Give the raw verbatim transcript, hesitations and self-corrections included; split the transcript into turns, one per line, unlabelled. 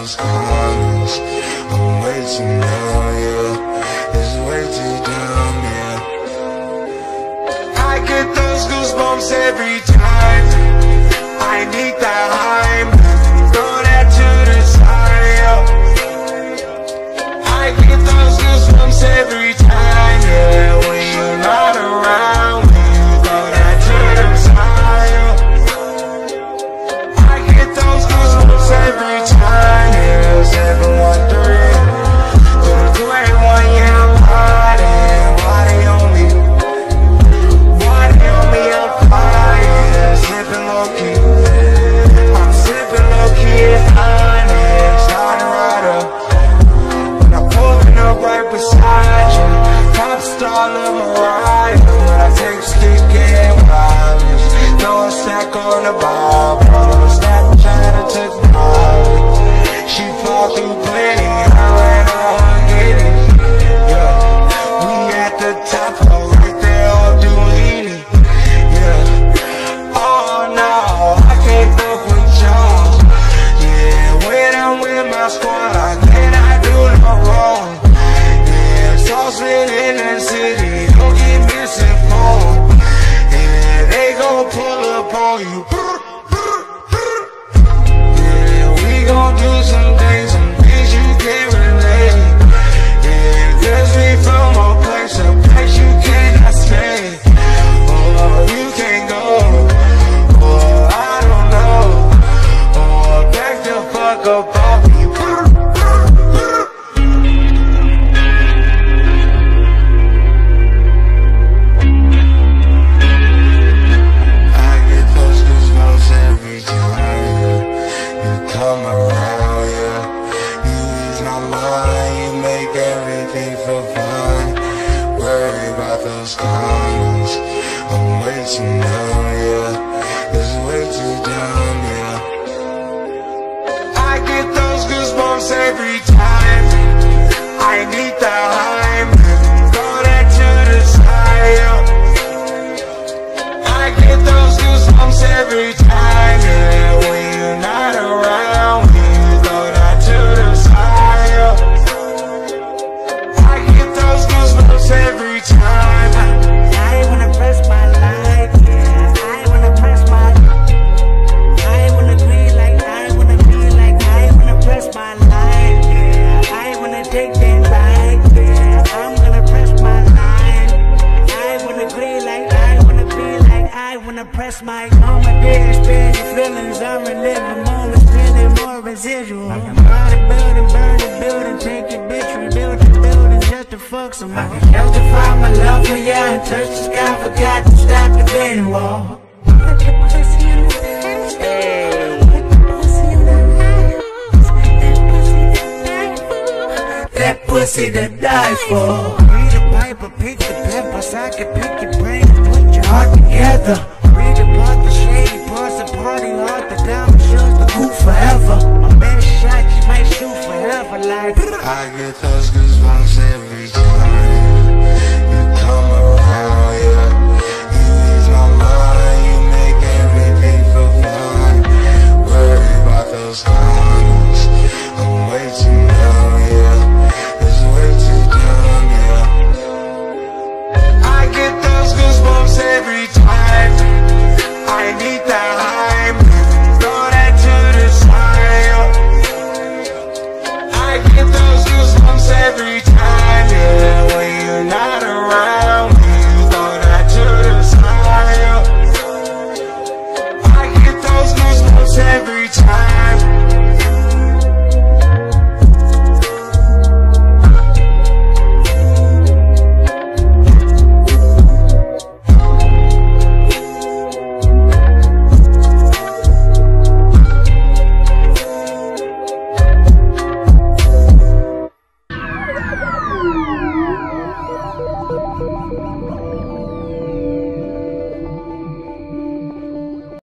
those comments. I'm way too numb, yeah. It's way too dumb, yeah. I get those goosebumps every time. I need that hype. Throw that to the side, yeah. I get those goosebumps every time, yeah. When you're not around, when you throw that to the side, yeah. I get those goosebumps every time, yeah. seven one three to the two eight one, yeah, I'm hiding. Why they on me? Why they on me? I'm flying, yeah. Slipping low key. I'm slipping low key, it's honest. Starting right up. When I'm pulling up right beside you, top star Lil Mariah. When I take a stick and wireless, throw a stack on the bar, bro. Snapchat and took Molly. She fall through plenty, I ran on get it. Yeah, we at the top, oh, right there on Duini. Yeah, oh no, I can't fuck with y'all. Yeah, when I'm with my squad, I cannot do no wrong. Yeah, saucemen in the city, don't get misinformed. Yeah, they gon' pull up on you. Yeah, we gon' do some things, some things you can't relate. Yeah, cause we from a place, a place you cannot stay. Or you can't go, or I don't know. Or back the fuck up off me. I get those goosebumps every time you come around, yeah. You ease my mind, you make everything feel fine. Worry about those comments, I'm way too numb, yeah. It's way too dumb, yeah. I get those goosebumps every time. I need the hype. Throw that to the side, yeah. I get those goosebumps every time, yeah. When you're not around, when you throw that to the side, yeah. I get those goosebumps every time.
I wanna press my life, yeah. I wanna press my. I wanna be like, I wanna be like, I wanna press my life, yeah. I wanna take that ride, yeah. I'm gonna press my line. I wanna be like, I wanna be like, I wanna press my. On my day, experience feelings, I'm reliving moments, feeling more residual. I can burn it, building, burn it, building, take your bitch, rebuild the building just to fuck some more. I can justify my love for you and touch the sky, forgot to stop the bending wall. That pussy to die for. Read a piper, pick the peppers, I can pick your brain and put your heart together. Read about the shady parts, the party hard, the diamond shows the cool forever. My best shot, you might shoot forever like.
I get those